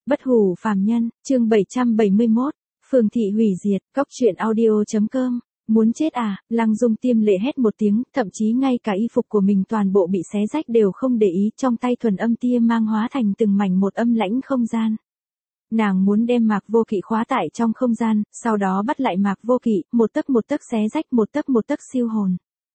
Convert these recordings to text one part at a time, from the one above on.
Bất hủ phàm nhân, chương 771, Phường thị hủy diệt, cóc truyện audio.com. Muốn chết à, Lăng Dung tiêm lệ hét một tiếng, thậm chí ngay cả y phục của mình toàn bộ bị xé rách đều không để ý, trong tay thuần âm tia mang hóa thành từng mảnh một âm lãnh không gian. Nàng muốn đem Mạc Vô Kỵ khóa tại trong không gian, sau đó bắt lại Mạc Vô Kỵ, một tấc xé rách một tấc siêu hồn.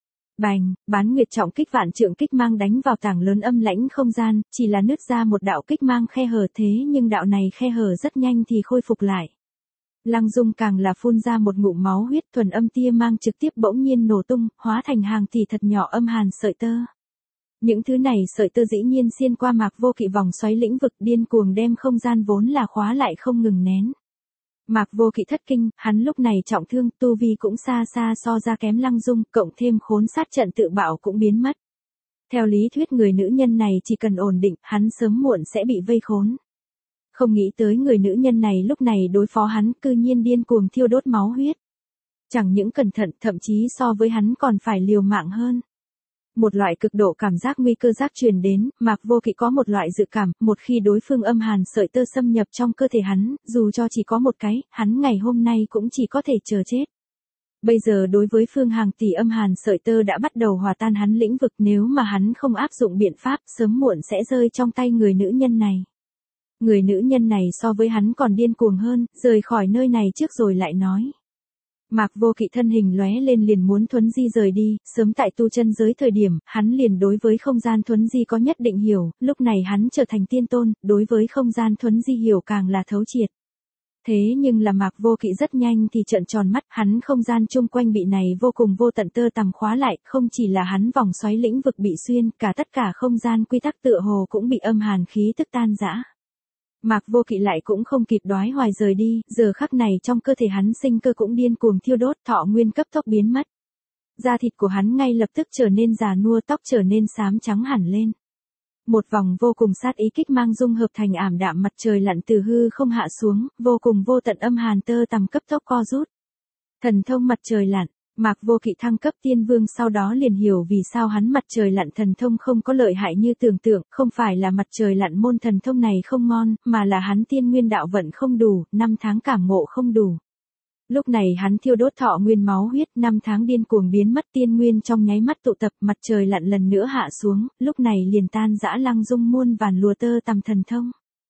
Bành, bán nguyệt trọng kích vạn trượng kích mang đánh vào tảng lớn âm lãnh không gian, chỉ là nứt ra một đạo kích mang khe hở, thế nhưng đạo này khe hở rất nhanh thì khôi phục lại. Lăng Dung càng là phun ra một ngụm máu huyết, thuần âm tia mang trực tiếp bỗng nhiên nổ tung, hóa thành hàng tỷ thật nhỏ âm hàn sợi tơ. Những thứ này sợi tơ dĩ nhiên xuyên qua Mạc Vô Kỵ vòng xoáy lĩnh vực, điên cuồng đem không gian vốn là khóa lại không ngừng nén. Mạc Vô Kỵ thất kinh, hắn lúc này trọng thương, tu vi cũng xa xa so ra kém Lăng Dung, cộng thêm khốn sát trận tự bạo cũng biến mất. Theo lý thuyết người nữ nhân này chỉ cần ổn định, hắn sớm muộn sẽ bị vây khốn. Không nghĩ tới người nữ nhân này lúc này đối phó hắn cư nhiên điên cuồng thiêu đốt máu huyết. Chẳng những cẩn thận, thậm chí so với hắn còn phải liều mạng hơn. Một loại cực độ cảm giác nguy cơ giác truyền đến, Mạc Vô Kỵ có một loại dự cảm, một khi đối phương âm hàn sợi tơ xâm nhập trong cơ thể hắn, dù cho chỉ có một cái, hắn ngày hôm nay cũng chỉ có thể chờ chết. Bây giờ đối với phương hàng tỷ âm hàn sợi tơ đã bắt đầu hòa tan hắn lĩnh vực, nếu mà hắn không áp dụng biện pháp, sớm muộn sẽ rơi trong tay người nữ nhân này. Người nữ nhân này so với hắn còn điên cuồng hơn, rời khỏi nơi này trước rồi lại nói. Mạc Vô Kỵ thân hình lóe lên liền muốn thuấn di rời đi, sớm tại tu chân giới thời điểm, hắn liền đối với không gian thuấn di có nhất định hiểu, lúc này hắn trở thành tiên tôn, đối với không gian thuấn di hiểu càng là thấu triệt. Thế nhưng là Mạc Vô Kỵ rất nhanh thì trợn tròn mắt, hắn không gian chung quanh bị này vô cùng vô tận tơ tằm khóa lại, không chỉ là hắn vòng xoáy lĩnh vực bị xuyên, cả tất cả không gian quy tắc tựa hồ cũng bị âm hàn khí tức tan rã. Mạc Vô Kỵ lại cũng không kịp đoái hoài rời đi, giờ khắc này trong cơ thể hắn sinh cơ cũng điên cuồng thiêu đốt, thọ nguyên cấp tốc biến mất. Da thịt của hắn ngay lập tức trở nên già nua, tóc trở nên xám trắng hẳn lên. Một vòng vô cùng sát ý kích mang dung hợp thành ảm đạm mặt trời lặn từ hư không hạ xuống, vô cùng vô tận âm hàn tơ tằm cấp tốc co rút. Thần thông mặt trời lặn. Mạc Vô Kỵ thăng cấp tiên vương sau đó liền hiểu vì sao hắn mặt trời lặn thần thông không có lợi hại như tưởng tượng, không phải là mặt trời lặn môn thần thông này không ngon, mà là hắn tiên nguyên đạo vận không đủ, 5 tháng cảm ngộ không đủ. Lúc này hắn thiêu đốt thọ nguyên máu huyết, 5 tháng điên cuồng biến mất tiên nguyên trong nháy mắt tụ tập, mặt trời lặn lần nữa hạ xuống, lúc này liền tan rã Lăng Dung muôn vàn lùa tơ tằm thần thông.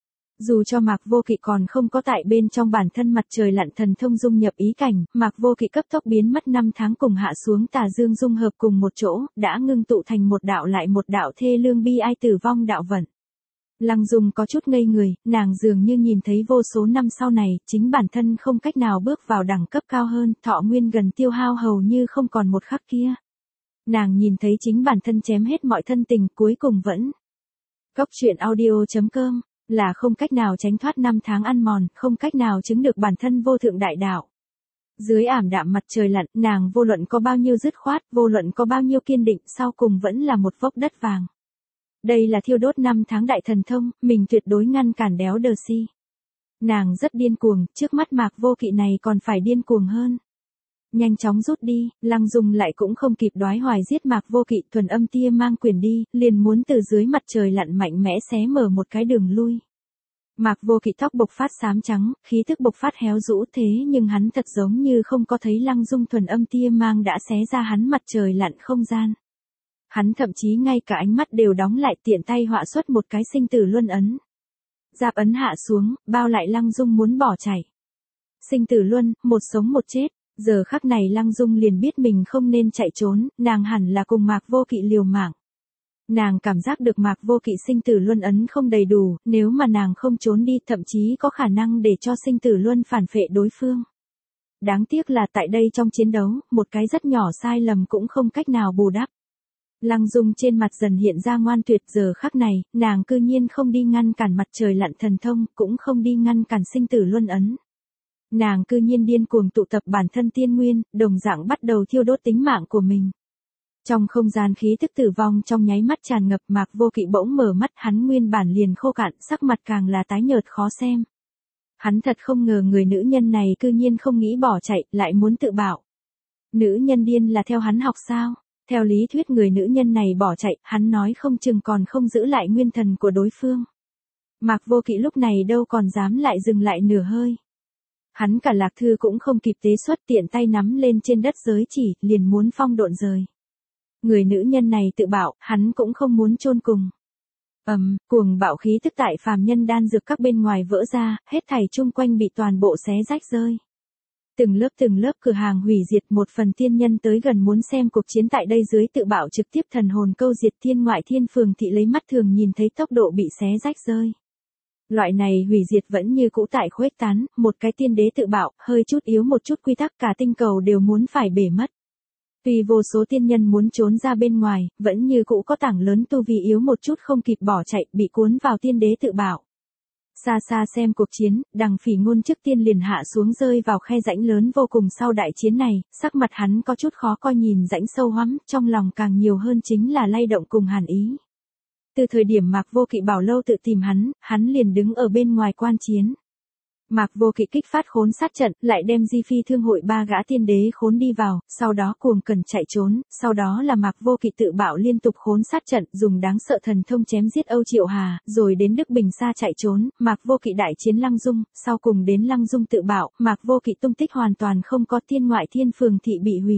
Dù cho Mạc Vô Kỵ còn không có tại bên trong bản thân mặt trời lặn thần thông dung nhập ý cảnh, Mạc Vô Kỵ cấp tốc biến mất 5 tháng cùng hạ xuống tà dương dung hợp cùng một chỗ, đã ngưng tụ thành một đạo lại một đạo thê lương bi ai tử vong đạo vận. Lăng Dung có chút ngây người, nàng dường như nhìn thấy vô số năm sau này, chính bản thân không cách nào bước vào đẳng cấp cao hơn, thọ nguyên gần tiêu hao hầu như không còn một khắc kia. Nàng nhìn thấy chính bản thân chém hết mọi thân tình, cuối cùng vẫn. Cóc truyện audio.com là không cách nào tránh thoát 5 tháng ăn mòn, không cách nào chứng được bản thân vô thượng đại đạo. Dưới ảm đạm mặt trời lặn, nàng vô luận có bao nhiêu dứt khoát, vô luận có bao nhiêu kiên định, sau cùng vẫn là một vốc đất vàng. Đây là thiêu đốt 5 tháng đại thần thông, mình tuyệt đối ngăn cản đéo đờ si. Nàng rất điên cuồng, trước mắt Mạc Vô Kỵ này còn phải điên cuồng hơn. Nhanh chóng rút đi, Lăng Dung lại cũng không kịp đoái hoài giết Mạc Vô Kỵ, thuần âm tia mang quyền đi, liền muốn từ dưới mặt trời lặn mạnh mẽ xé mở một cái đường lui. Mạc Vô Kỵ tóc bộc phát xám trắng, khí tức bộc phát héo rũ, thế nhưng hắn thật giống như không có thấy Lăng Dung thuần âm tia mang đã xé ra hắn mặt trời lặn không gian. Hắn thậm chí ngay cả ánh mắt đều đóng lại, tiện tay họa xuất một cái sinh tử luân ấn. Giáp ấn hạ xuống, bao lại Lăng Dung muốn bỏ chạy. Sinh tử luân, một sống một chết. Giờ khắc này Lăng Dung liền biết mình không nên chạy trốn, nàng hẳn là cùng Mạc Vô Kỵ liều mạng. Nàng cảm giác được Mạc Vô Kỵ sinh tử luân ấn không đầy đủ, nếu mà nàng không trốn đi thậm chí có khả năng để cho sinh tử luân phản phệ đối phương. Đáng tiếc là tại đây trong chiến đấu, một cái rất nhỏ sai lầm cũng không cách nào bù đắp. Lăng Dung trên mặt dần hiện ra ngoan tuyệt, giờ khắc này, nàng cư nhiên không đi ngăn cản mặt trời lặn thần thông, cũng không đi ngăn cản sinh tử luân ấn. Nàng cư nhiên điên cuồng tụ tập bản thân tiên nguyên, đồng dạng bắt đầu thiêu đốt tính mạng của mình. Trong không gian khí tức tử vong trong nháy mắt tràn ngập, Mạc Vô Kỵ bỗng mở mắt, hắn nguyên bản liền khô cạn, sắc mặt càng là tái nhợt khó xem. Hắn thật không ngờ người nữ nhân này cư nhiên không nghĩ bỏ chạy, lại muốn tự bạo. Nữ nhân điên là theo hắn học sao? Theo lý thuyết người nữ nhân này bỏ chạy, hắn nói không chừng còn không giữ lại nguyên thần của đối phương. Mạc Vô Kỵ lúc này đâu còn dám lại dừng lại nửa hơi. Hắn cả lạc thư cũng không kịp tế xuất, tiện tay nắm lên trên đất giới chỉ, liền muốn phong độn rời. Người nữ nhân này tự bảo, hắn cũng không muốn chôn cùng. Cuồng bạo khí tức tại phàm nhân đan dược các bên ngoài vỡ ra, hết thảy chung quanh bị toàn bộ xé rách rơi. Từng lớp cửa hàng hủy diệt, một phần tiên nhân tới gần muốn xem cuộc chiến tại đây dưới tự bạo trực tiếp thần hồn câu diệt, thiên ngoại thiên phường thị lấy mắt thường nhìn thấy tốc độ bị xé rách rơi. Loại này hủy diệt vẫn như cũ tại khuếch tán, một cái tiên đế tự bạo, hơi chút yếu một chút quy tắc cả tinh cầu đều muốn phải bể mất. Tuy vô số tiên nhân muốn trốn ra bên ngoài, vẫn như cũ có tảng lớn tu vi yếu một chút không kịp bỏ chạy, bị cuốn vào tiên đế tự bạo. Xa xa xem cuộc chiến, Đằng Phỉ Ngôn trước tiên liền hạ xuống rơi vào khe rãnh lớn vô cùng sau đại chiến này, sắc mặt hắn có chút khó coi nhìn rãnh sâu hoắm, trong lòng càng nhiều hơn chính là lay động cùng hàn ý. Từ thời điểm Mạc Vô Kỵ bảo Lâu tự tìm hắn liền đứng ở bên ngoài quan chiến. Mạc Vô Kỵ kích phát khốn sát trận, lại đem Di Phi Thương hội 3 gã tiên đế khốn đi vào, sau đó cuồng cần chạy trốn, sau đó là Mạc Vô Kỵ tự bạo liên tục khốn sát trận, dùng đáng sợ thần thông chém giết Âu Triệu Hà, rồi đến Đức Bình Sa chạy trốn, Mạc Vô Kỵ đại chiến Lăng Dung, sau cùng đến Lăng Dung tự bạo, Mạc Vô Kỵ tung tích hoàn toàn không có, thiên ngoại thiên phường thị bị hủy.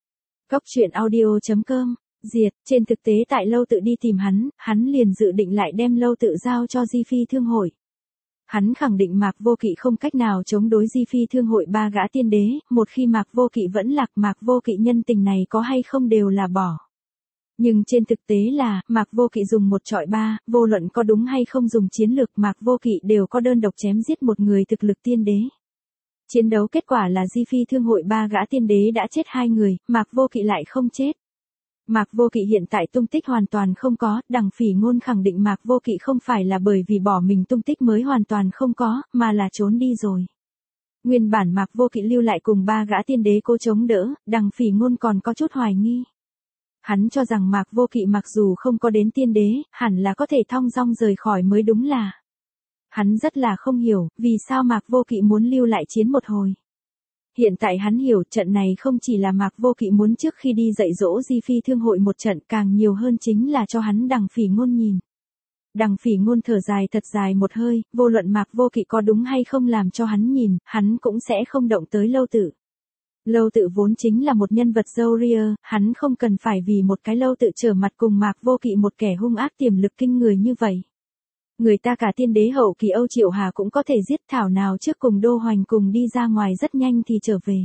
Cốc truyện audio.com Diệt, trên thực tế tại Lâu tự đi tìm hắn liền dự định lại đem Lâu tự giao cho Di Phi Thương hội. Hắn khẳng định Mạc Vô Kỵ không cách nào chống đối Di Phi Thương hội 3 gã tiên đế, một khi Mạc Vô Kỵ vẫn lạc, Mạc Vô Kỵ nhân tình này có hay không đều là bỏ. Nhưng trên thực tế là, Mạc Vô Kỵ dùng 1 chọi 3, vô luận có đúng hay không dùng chiến lược, Mạc Vô Kỵ đều có đơn độc chém giết một người thực lực tiên đế. Chiến đấu kết quả là Di Phi Thương hội 3 gã tiên đế đã chết 2 người, Mạc Vô Kỵ lại không chết. Mạc Vô Kỵ hiện tại tung tích hoàn toàn không có, Đằng Phỉ Ngôn khẳng định Mạc Vô Kỵ không phải là bởi vì bỏ mình tung tích mới hoàn toàn không có, mà là trốn đi rồi. Nguyên bản Mạc Vô Kỵ lưu lại cùng 3 gã tiên đế cố chống đỡ, Đằng Phỉ Ngôn còn có chút hoài nghi. Hắn cho rằng Mạc Vô Kỵ mặc dù không có đến tiên đế, hẳn là có thể thong dong rời khỏi mới đúng là. Hắn rất là không hiểu, vì sao Mạc Vô Kỵ muốn lưu lại chiến một hồi. Hiện tại hắn hiểu trận này không chỉ là Mạc Vô Kỵ muốn trước khi đi dạy dỗ Di Phi Thương hội một trận, càng nhiều hơn chính là cho hắn Đằng Phỉ Ngôn nhìn. Đằng Phỉ Ngôn thở dài thật dài một hơi, vô luận Mạc Vô Kỵ có đúng hay không làm cho hắn nhìn, hắn cũng sẽ không động tới Lâu tự. Lâu tự vốn chính là một nhân vật râu ria, hắn không cần phải vì một cái Lâu tự trở mặt cùng Mạc Vô Kỵ một kẻ hung ác tiềm lực kinh người như vậy. Người ta cả tiên đế hậu kỳ Âu Triệu Hà cũng có thể giết, thảo nào trước cùng Đô Hoành cùng đi ra ngoài rất nhanh thì trở về.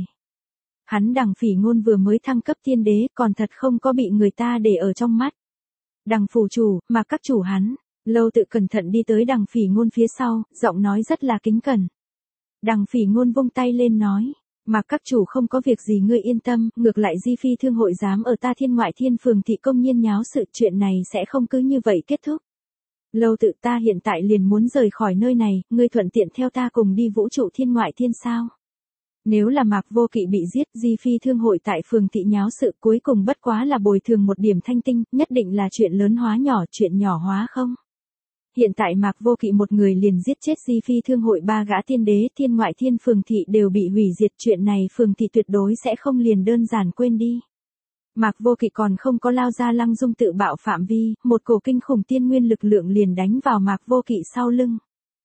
Hắn Đằng Phỉ Ngôn vừa mới thăng cấp tiên đế, còn thật không có bị người ta để ở trong mắt. Đằng phủ chủ, mà các chủ hắn, Lâu tự cẩn thận đi tới Đằng Phỉ Ngôn phía sau, giọng nói rất là kính cẩn. Đằng Phỉ Ngôn vung tay lên nói, mà các chủ không có việc gì ngươi yên tâm, ngược lại Di Phi Thương hội dám ở ta thiên ngoại thiên phường thị công nhiên nháo sự, chuyện này sẽ không cứ như vậy kết thúc. Lâu tự, ta hiện tại liền muốn rời khỏi nơi này, ngươi thuận tiện theo ta cùng đi vũ trụ thiên ngoại thiên sao? Nếu là Mạc Vô Kỵ bị giết, Di Phi Thương hội tại phường thị nháo sự, cuối cùng bất quá là bồi thường một điểm thanh tinh, nhất định là chuyện lớn hóa nhỏ, chuyện nhỏ hóa không? Hiện tại Mạc Vô Kỵ một người liền giết chết Di Phi Thương hội 3 gã tiên đế, thiên ngoại thiên phường thị đều bị hủy diệt, chuyện này phường thị tuyệt đối sẽ không liền đơn giản quên đi. Mạc Vô Kỵ còn không có lao ra Lăng Dung tự bạo phạm vi, một cổ kinh khủng tiên nguyên lực lượng liền đánh vào Mạc Vô Kỵ sau lưng.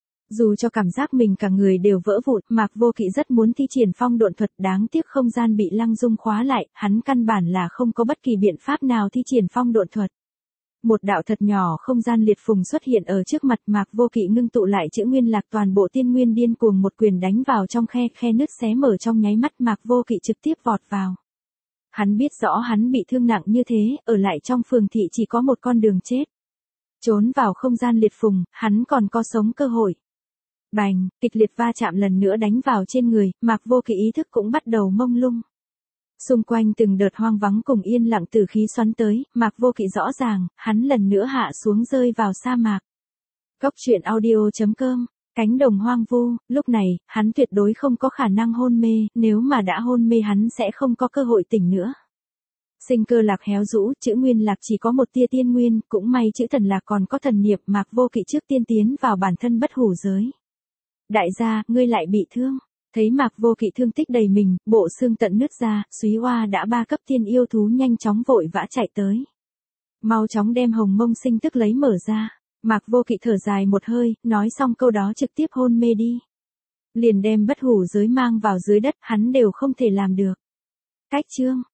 Dù cho cảm giác mình cả người đều vỡ vụn, Mạc Vô Kỵ rất muốn thi triển phong độn thuật, đáng tiếc không gian bị Lăng Dung khóa lại, hắn căn bản là không có bất kỳ biện pháp nào thi triển phong độn thuật. Một đạo thật nhỏ không gian liệt phùng xuất hiện ở trước mặt, Mạc Vô Kỵ ngưng tụ lại chữ nguyên lạc, toàn bộ tiên nguyên điên cuồng một quyền đánh vào trong khe nứt xé mở, trong nháy mắt Mạc Vô Kỵ trực tiếp vọt vào. Hắn biết rõ hắn bị thương nặng như thế, ở lại trong phường thị chỉ có một con đường chết. Trốn vào không gian liệt phùng, hắn còn có sống cơ hội. Bành, kịch liệt va chạm lần nữa đánh vào trên người, Mạc Vô Kỵ ý thức cũng bắt đầu mông lung. Xung quanh từng đợt hoang vắng cùng yên lặng tử khí xoắn tới, Mạc Vô Kỵ rõ ràng, hắn lần nữa hạ xuống rơi vào sa mạc. Cốc truyện audio.com Cánh đồng hoang vu, lúc này, hắn tuyệt đối không có khả năng hôn mê, nếu mà đã hôn mê hắn sẽ không có cơ hội tỉnh nữa. Sinh cơ lạc héo rũ, chữ nguyên lạc chỉ có một tia tiên nguyên, cũng may chữ thần lạc còn có thần niệm, Mạc Vô Kỵ trước tiên tiến vào bản thân bất hủ giới. Đại gia, ngươi lại bị thương. Thấy Mạc Vô Kỵ thương tích đầy mình, bộ xương tận nứt ra, Súy Oa đã 3 cấp tiên yêu thú nhanh chóng vội vã chạy tới. Mau chóng đem Hồng Mông Sinh tức lấy mở ra. Mạc Vô Kỵ thở dài một hơi, nói xong câu đó trực tiếp hôn mê đi. Liền đem bất hủ giới mang vào dưới đất, hắn đều không thể làm được. Cách chương